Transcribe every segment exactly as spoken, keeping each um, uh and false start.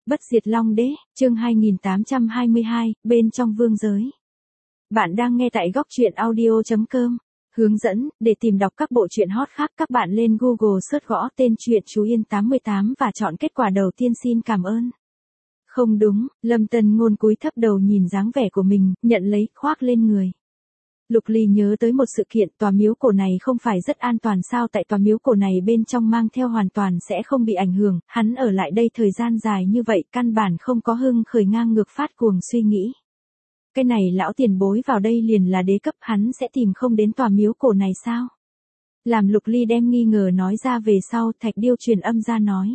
Bất diệt Long Đế, chương hai nghìn tám trăm hai mươi hai, bên trong vương giới. Bạn đang nghe tại góc truyện audio chấm com. Hướng dẫn, để tìm đọc các bộ truyện hot khác các bạn lên Google search gõ tên truyện Chú Yên tám mươi tám và chọn kết quả đầu tiên. Xin cảm ơn. Không đúng, Lâm Tân Ngôn cúi thấp đầu nhìn dáng vẻ của mình, nhận lấy, khoác lên người. Lục Ly nhớ tới một sự kiện, tòa miếu cổ này không phải rất an toàn sao, tại tòa miếu cổ này bên trong mang theo hoàn toàn sẽ không bị ảnh hưởng, hắn ở lại đây thời gian dài như vậy căn bản không có hưng khởi ngang ngược phát cuồng suy nghĩ. Cái này lão tiền bối vào đây liền là đế cấp, hắn sẽ tìm không đến tòa miếu cổ này sao? Làm Lục Ly đem nghi ngờ nói ra về sau, Thạch Điêu truyền âm ra nói.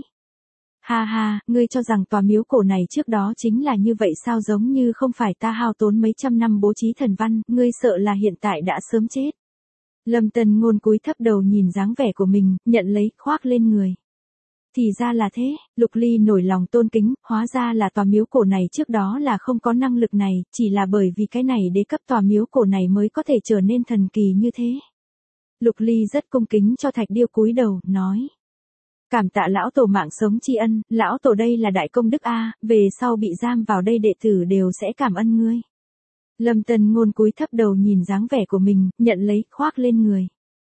Ha ha, ngươi cho rằng tòa miếu cổ này trước đó chính là như vậy sao, giống như không phải ta hao tốn mấy trăm năm bố trí thần văn, ngươi sợ là hiện tại đã sớm chết. Lâm Tân Ngôn cúi thấp đầu nhìn dáng vẻ của mình, nhận lấy, khoác lên người. Thì ra là thế, Lục Ly nổi lòng tôn kính, hóa ra là tòa miếu cổ này trước đó là không có năng lực này, chỉ là bởi vì cái này đế cấp tòa miếu cổ này mới có thể trở nên thần kỳ như thế. Lục Ly rất cung kính cho Thạch Điêu cúi đầu, nói. Cảm tạ lão tổ mạng sống tri ân, lão tổ đây là đại công đức a, về sau bị giam vào đây đệ tử đều sẽ cảm ơn ngươi. Lâm Tân Ngôn cúi thấp đầu nhìn dáng vẻ của mình, nhận lấy, khoác lên người.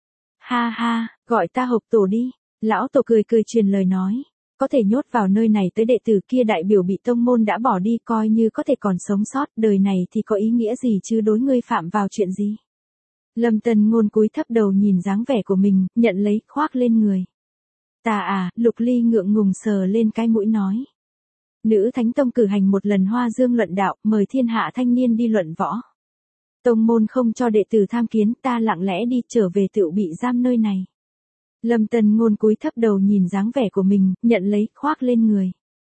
Ha ha, gọi ta Hộc tổ đi. Lão tổ cười cười truyền lời nói, có thể nhốt vào nơi này tới đệ tử kia đại biểu bị tông môn đã bỏ đi, coi như có thể còn sống sót, đời này thì có ý nghĩa gì chứ, đối ngươi phạm vào chuyện gì. Lâm Tân Ngôn cúi thấp đầu nhìn dáng vẻ của mình, nhận lấy, khoác lên người. Ta à, Lục Ly ngượng ngùng sờ lên cái mũi nói. Nữ Thánh Tông cử hành một lần hoa dương luận đạo, mời thiên hạ thanh niên đi luận võ. Tông môn không cho đệ tử tham kiến, ta lặng lẽ đi trở về tựu bị giam nơi này. Lâm Tân Ngôn cúi thấp đầu nhìn dáng vẻ của mình, nhận lấy, khoác lên người.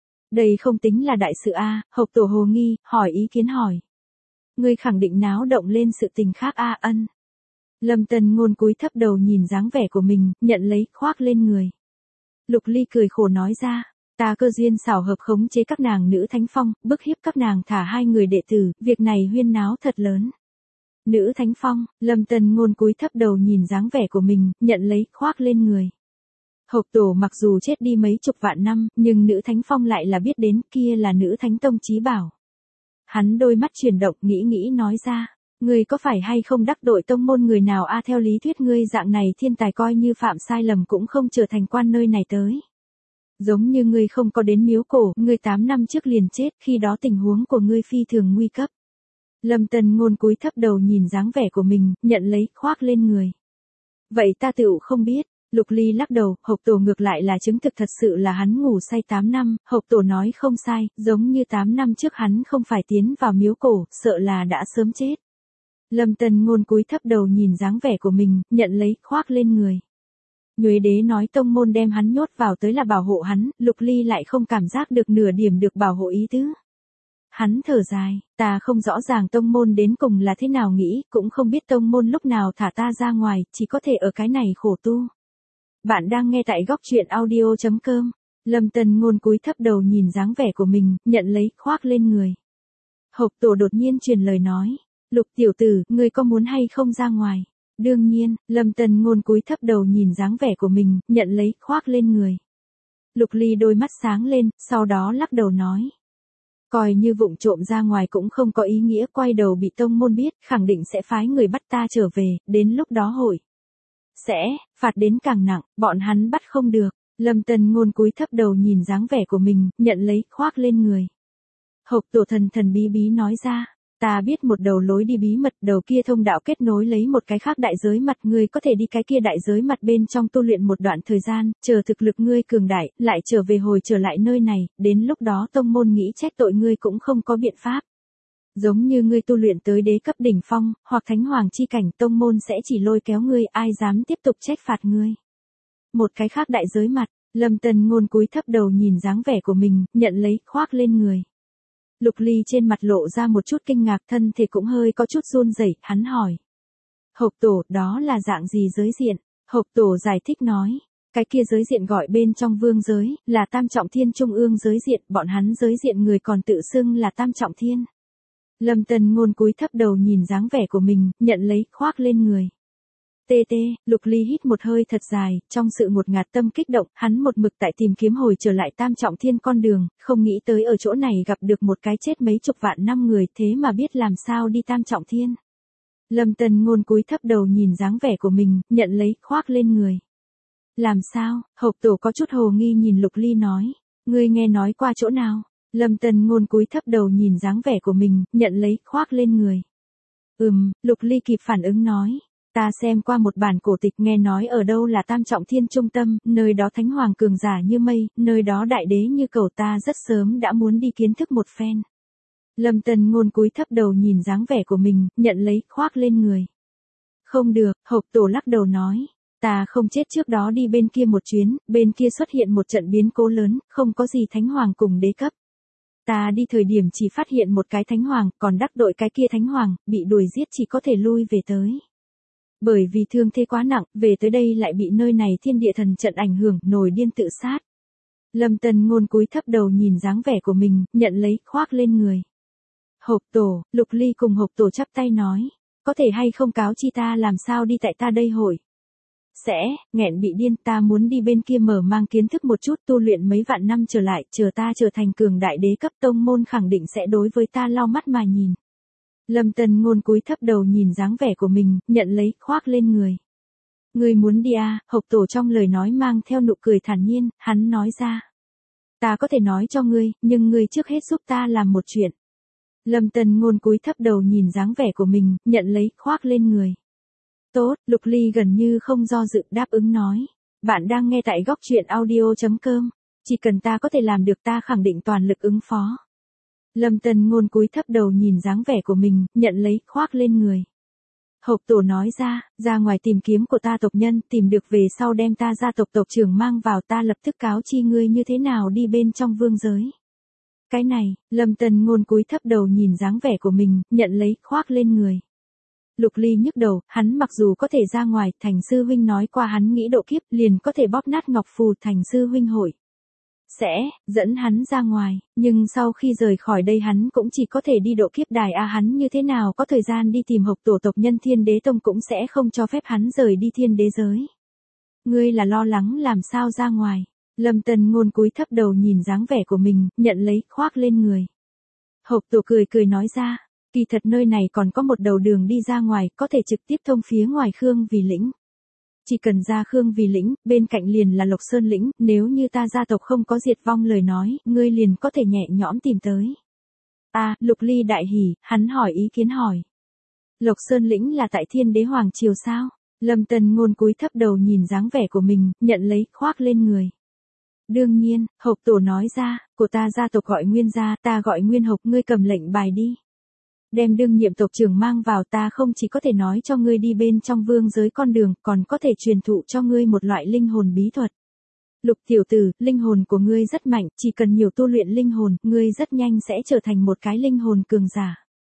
Đây không tính là đại sự a, Hộc tổ hồ nghi, hỏi ý kiến hỏi. Ngươi khẳng định náo động lên sự tình khác a, ân. Lâm Tân Ngôn cúi thấp đầu nhìn dáng vẻ của mình, nhận lấy, khoác lên người. Lục Ly cười khổ nói ra, ta cơ duyên xảo hợp khống chế các nàng nữ thánh phong, bức hiếp các nàng thả hai người đệ tử, việc này huyên náo thật lớn. Nữ thánh phong, Lâm Tân Ngôn cúi thấp đầu nhìn dáng vẻ của mình, nhận lấy, khoác lên người. Hộc tổ mặc dù chết đi mấy chục vạn năm, nhưng nữ thánh phong lại là biết đến, kia là nữ thánh tông chí bảo. Hắn đôi mắt chuyển động, nghĩ nghĩ nói ra. Ngươi có phải hay không đắc tội tông môn người nào a, theo lý thuyết ngươi dạng này thiên tài coi như phạm sai lầm cũng không trở thành quan nơi này tới. Giống như ngươi không có đến miếu cổ, ngươi tám năm trước liền chết, khi đó tình huống của ngươi phi thường nguy cấp. Lâm Tân Ngôn cúi thấp đầu nhìn dáng vẻ của mình, nhận lấy, khoác lên người. Vậy ta tựu không biết. Lục Ly lắc đầu, Hộc tổ ngược lại là chứng thực thật sự là hắn ngủ say tám năm, Hộc tổ nói không sai, giống như tám năm trước hắn không phải tiến vào miếu cổ, sợ là đã sớm chết. Lâm Tân Ngôn cúi thấp đầu nhìn dáng vẻ của mình, nhận lấy, khoác lên người. Nhuế đế nói tông môn đem hắn nhốt vào tới là bảo hộ hắn, Lục Ly lại không cảm giác được nửa điểm được bảo hộ ý tứ. Hắn thở dài, ta không rõ ràng tông môn đến cùng là thế nào nghĩ, cũng không biết tông môn lúc nào thả ta ra ngoài, chỉ có thể ở cái này khổ tu. Bạn đang nghe tại góc truyện audio chấm com. Lâm Tân Ngôn cúi thấp đầu nhìn dáng vẻ của mình, nhận lấy, khoác lên người. Hộc tổ đột nhiên truyền lời nói. Lục tiểu tử, ngươi có muốn hay không ra ngoài? Đương nhiên, Lâm Tân Ngôn cúi thấp đầu nhìn dáng vẻ của mình, nhận lấy, khoác lên người. Lục Ly đôi mắt sáng lên, sau đó lắc đầu nói. Coi như vụng trộm ra ngoài cũng không có ý nghĩa, quay đầu bị tông môn biết, khẳng định sẽ phái người bắt ta trở về, đến lúc đó hội. Sẽ, phạt đến càng nặng, bọn hắn bắt không được. Lâm Tân Ngôn cúi thấp đầu nhìn dáng vẻ của mình, nhận lấy, khoác lên người. Hộc tổ thần thần bí bí nói ra. Ta biết một đầu lối đi bí mật, đầu kia thông đạo kết nối lấy một cái khác đại giới mặt, ngươi có thể đi cái kia đại giới mặt bên trong tu luyện một đoạn thời gian, chờ thực lực ngươi cường đại, lại trở về hồi trở lại nơi này, đến lúc đó tông môn nghĩ trách tội ngươi cũng không có biện pháp. Giống như ngươi tu luyện tới đế cấp đỉnh phong, hoặc thánh hoàng chi cảnh, tông môn sẽ chỉ lôi kéo ngươi, ai dám tiếp tục trách phạt ngươi. Một cái khác đại giới mặt, Lâm Tân Ngôn cúi thấp đầu nhìn dáng vẻ của mình, nhận lấy, khoác lên người. Lục Ly trên mặt lộ ra một chút kinh ngạc, thân thể cũng hơi có chút run rẩy, hắn hỏi. Hộc tổ, đó là dạng gì giới diện? Hộc tổ giải thích nói. Cái kia giới diện gọi bên trong vương giới, là tam trọng thiên trung ương giới diện, bọn hắn giới diện người còn tự xưng là tam trọng thiên. Lâm Tân Ngôn cúi thấp đầu nhìn dáng vẻ của mình, nhận lấy, khoác lên người. Tê tê, Lục Ly hít một hơi thật dài, trong sự ngột ngạt tâm kích động, hắn một mực tại tìm kiếm hồi trở lại Tam Trọng Thiên con đường, không nghĩ tới ở chỗ này gặp được một cái chết mấy chục vạn năm người, thế mà biết làm sao đi Tam Trọng Thiên. Lâm Tân Ngôn cúi thấp đầu nhìn dáng vẻ của mình, nhận lấy, khoác lên người. Làm sao? Hộc Tổ có chút hồ nghi nhìn Lục Ly nói. Ngươi nghe nói qua chỗ nào? Lâm Tân Ngôn cúi thấp đầu nhìn dáng vẻ của mình, nhận lấy, khoác lên người. Ừm, Lục Ly kịp phản ứng nói. Ta xem qua một bản cổ tịch, nghe nói ở đâu là Tam Trọng Thiên trung tâm, nơi đó thánh hoàng cường giả như mây, nơi đó đại đế như cầu, ta rất sớm đã muốn đi kiến thức một phen. Lâm Tân Ngôn cúi thấp đầu nhìn dáng vẻ của mình, nhận lấy, khoác lên người. Không được, Hộc Tổ lắc đầu nói. Ta không chết trước đó đi bên kia một chuyến, bên kia xuất hiện một trận biến cố lớn, không có gì thánh hoàng cùng đế cấp. Ta đi thời điểm chỉ phát hiện một cái thánh hoàng, còn đắc đội cái kia thánh hoàng, bị đuổi giết chỉ có thể lui về tới. Bởi vì thương thế quá nặng, về tới đây lại bị nơi này thiên địa thần trận ảnh hưởng, nổi điên tự sát. Lâm Tân Ngôn cúi thấp đầu nhìn dáng vẻ của mình, nhận lấy, khoác lên người. Hộc Tổ, Lục Ly cùng Hộc Tổ chắp tay nói, có thể hay không cáo chi ta làm sao đi tại ta đây hội. Sẽ, nghẹn bị điên, ta muốn đi bên kia mở mang kiến thức một chút, tu luyện mấy vạn năm trở lại, chờ ta trở thành cường đại đế cấp, tông môn khẳng định sẽ đối với ta lau mắt mà nhìn. Lâm Tân Ngôn cúi thấp đầu nhìn dáng vẻ của mình, nhận lấy, khoác lên người. Ngươi muốn đi à? Hộc Tổ trong lời nói mang theo nụ cười thản nhiên, hắn nói ra. Ta có thể nói cho ngươi, nhưng ngươi trước hết giúp ta làm một chuyện. Lâm Tân Ngôn cúi thấp đầu nhìn dáng vẻ của mình, nhận lấy, khoác lên người. Tốt, Lục Ly gần như không do dự đáp ứng nói. Bạn đang nghe tại góc truyện audio chấm com. Chỉ cần ta có thể làm được, ta khẳng định toàn lực ứng phó. Lâm Tân Ngôn cúi thấp đầu nhìn dáng vẻ của mình, nhận lấy, khoác lên người. Hộc Tổ nói ra, ra ngoài tìm kiếm của ta tộc nhân, tìm được về sau đem ta gia tộc tộc trưởng mang vào, ta lập tức cáo chi ngươi như thế nào đi bên trong vương giới. Cái này, Lâm Tân Ngôn cúi thấp đầu nhìn dáng vẻ của mình, nhận lấy, khoác lên người. Lục Ly nhức đầu, hắn mặc dù có thể ra ngoài, Thành sư huynh nói qua hắn nghĩ độ kiếp, liền có thể bóp nát ngọc phù, Thành sư huynh hội sẽ dẫn hắn ra ngoài, nhưng sau khi rời khỏi đây hắn cũng chỉ có thể đi độ kiếp đài a, hắn như thế nào có thời gian đi tìm Hộc Tổ tộc nhân, Thiên Đế Tông cũng sẽ không cho phép hắn rời đi thiên đế giới. Ngươi là lo lắng làm sao ra ngoài? Lâm Tân Ngôn cúi thấp đầu nhìn dáng vẻ của mình, nhận lấy, khoác lên người. Hộc Tổ cười cười nói ra, kỳ thật nơi này còn có một đầu đường đi ra ngoài, có thể trực tiếp thông phía ngoài Khương Vì lĩnh. Chỉ cần ra Khương Vì lĩnh, bên cạnh liền là Lộc Sơn lĩnh, nếu như ta gia tộc không có diệt vong lời nói, ngươi liền có thể nhẹ nhõm tìm tới. À, Lục Ly đại hỉ, hắn hỏi ý kiến hỏi. Lộc Sơn lĩnh là tại Thiên Đế Hoàng Triều sao? Lâm Tân Ngôn cúi thấp đầu nhìn dáng vẻ của mình, nhận lấy, khoác lên người. Đương nhiên, Hộc Tổ nói ra, của ta gia tộc gọi Nguyên gia, ta gọi Nguyên Hộc, ngươi cầm lệnh bài đi. Đem đương nhiệm tộc trưởng mang vào, ta không chỉ có thể nói cho ngươi đi bên trong vương giới con đường, còn có thể truyền thụ cho ngươi một loại linh hồn bí thuật. Lục tiểu tử, linh hồn của ngươi rất mạnh, chỉ cần nhiều tu luyện linh hồn, ngươi rất nhanh sẽ trở thành một cái linh hồn cường giả.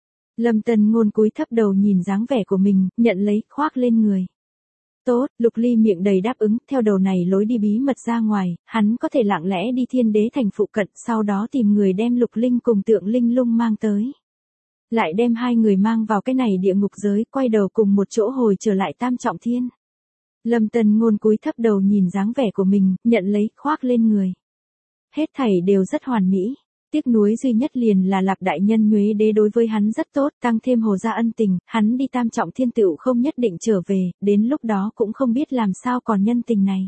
Lâm Tân Ngôn cúi thấp đầu nhìn dáng vẻ của mình, nhận lấy, khoác lên người. Tốt, Lục Ly miệng đầy đáp ứng, theo đầu này lối đi bí mật ra ngoài, hắn có thể lặng lẽ đi Thiên Đế thành phụ cận, sau đó tìm người đem Lục Linh cùng Tượng Linh Lung mang tới. Lại đem hai người mang vào cái này địa ngục giới, quay đầu cùng một chỗ hồi trở lại Tam Trọng Thiên. Lâm Tân Ngôn cúi thấp đầu nhìn dáng vẻ của mình, nhận lấy, khoác lên người. Hết thảy đều rất hoàn mỹ. Tiếc nuối duy nhất liền là Lạp đại nhân Nhuế Đế đối với hắn rất tốt, tăng thêm Hồ gia ân tình, hắn đi Tam Trọng Thiên tựu không nhất định trở về, đến lúc đó cũng không biết làm sao còn nhân tình này.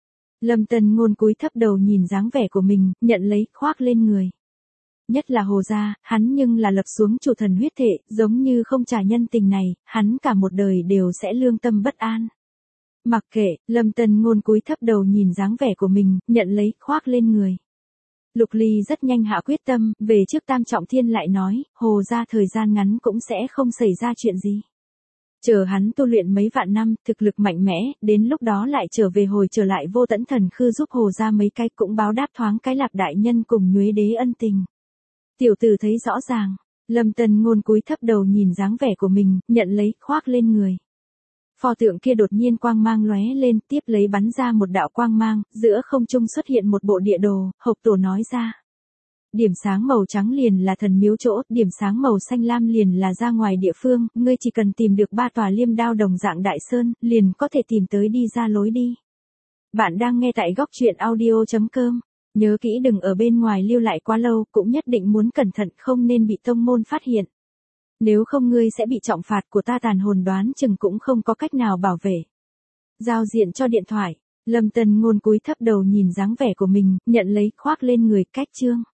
Lâm Tân Ngôn cúi thấp đầu nhìn dáng vẻ của mình, nhận lấy, khoác lên người. Nhất là Hồ gia, hắn nhưng là lập xuống chủ thần huyết thệ, giống như không trả nhân tình này, hắn cả một đời đều sẽ lương tâm bất an. Mặc kệ, Lâm Tân Ngôn cúi thấp đầu nhìn dáng vẻ của mình, nhận lấy, khoác lên người. Lục Ly rất nhanh hạ quyết tâm, về trước Tam Trọng Thiên lại nói, Hồ gia thời gian ngắn cũng sẽ không xảy ra chuyện gì. Chờ hắn tu luyện mấy vạn năm, thực lực mạnh mẽ, đến lúc đó lại trở về hồi trở lại Vô Tẫn Thần Khư giúp Hồ gia mấy cái, cũng báo đáp thoáng cái Lạp đại nhân cùng Nhuế Đế ân tình. Tiểu tử thấy rõ ràng, Lâm Tân Ngôn cúi thấp đầu nhìn dáng vẻ của mình, nhận lấy, khoác lên người. Pho tượng kia đột nhiên quang mang lóe lên, tiếp lấy bắn ra một đạo quang mang, giữa không trung xuất hiện một bộ địa đồ, Hộc Tổ nói ra. điểm sáng màu trắng liền là thần miếu chỗ, điểm sáng màu xanh lam liền là ra ngoài địa phương, ngươi chỉ cần tìm được ba tòa liêm đao đồng dạng đại sơn, liền có thể tìm tới đi ra lối đi. Bạn đang nghe tại góc truyện audio chấm com. Nhớ kỹ đừng ở bên ngoài lưu lại quá lâu, cũng nhất định muốn cẩn thận không nên bị tông môn phát hiện. Nếu không ngươi sẽ bị trọng phạt của ta tàn hồn đoán chừng cũng không có cách nào bảo vệ. Giao diện cho điện thoại. Lâm Tân Ngôn cúi thấp đầu nhìn dáng vẻ của mình, nhận lấy khoác lên người cách chương.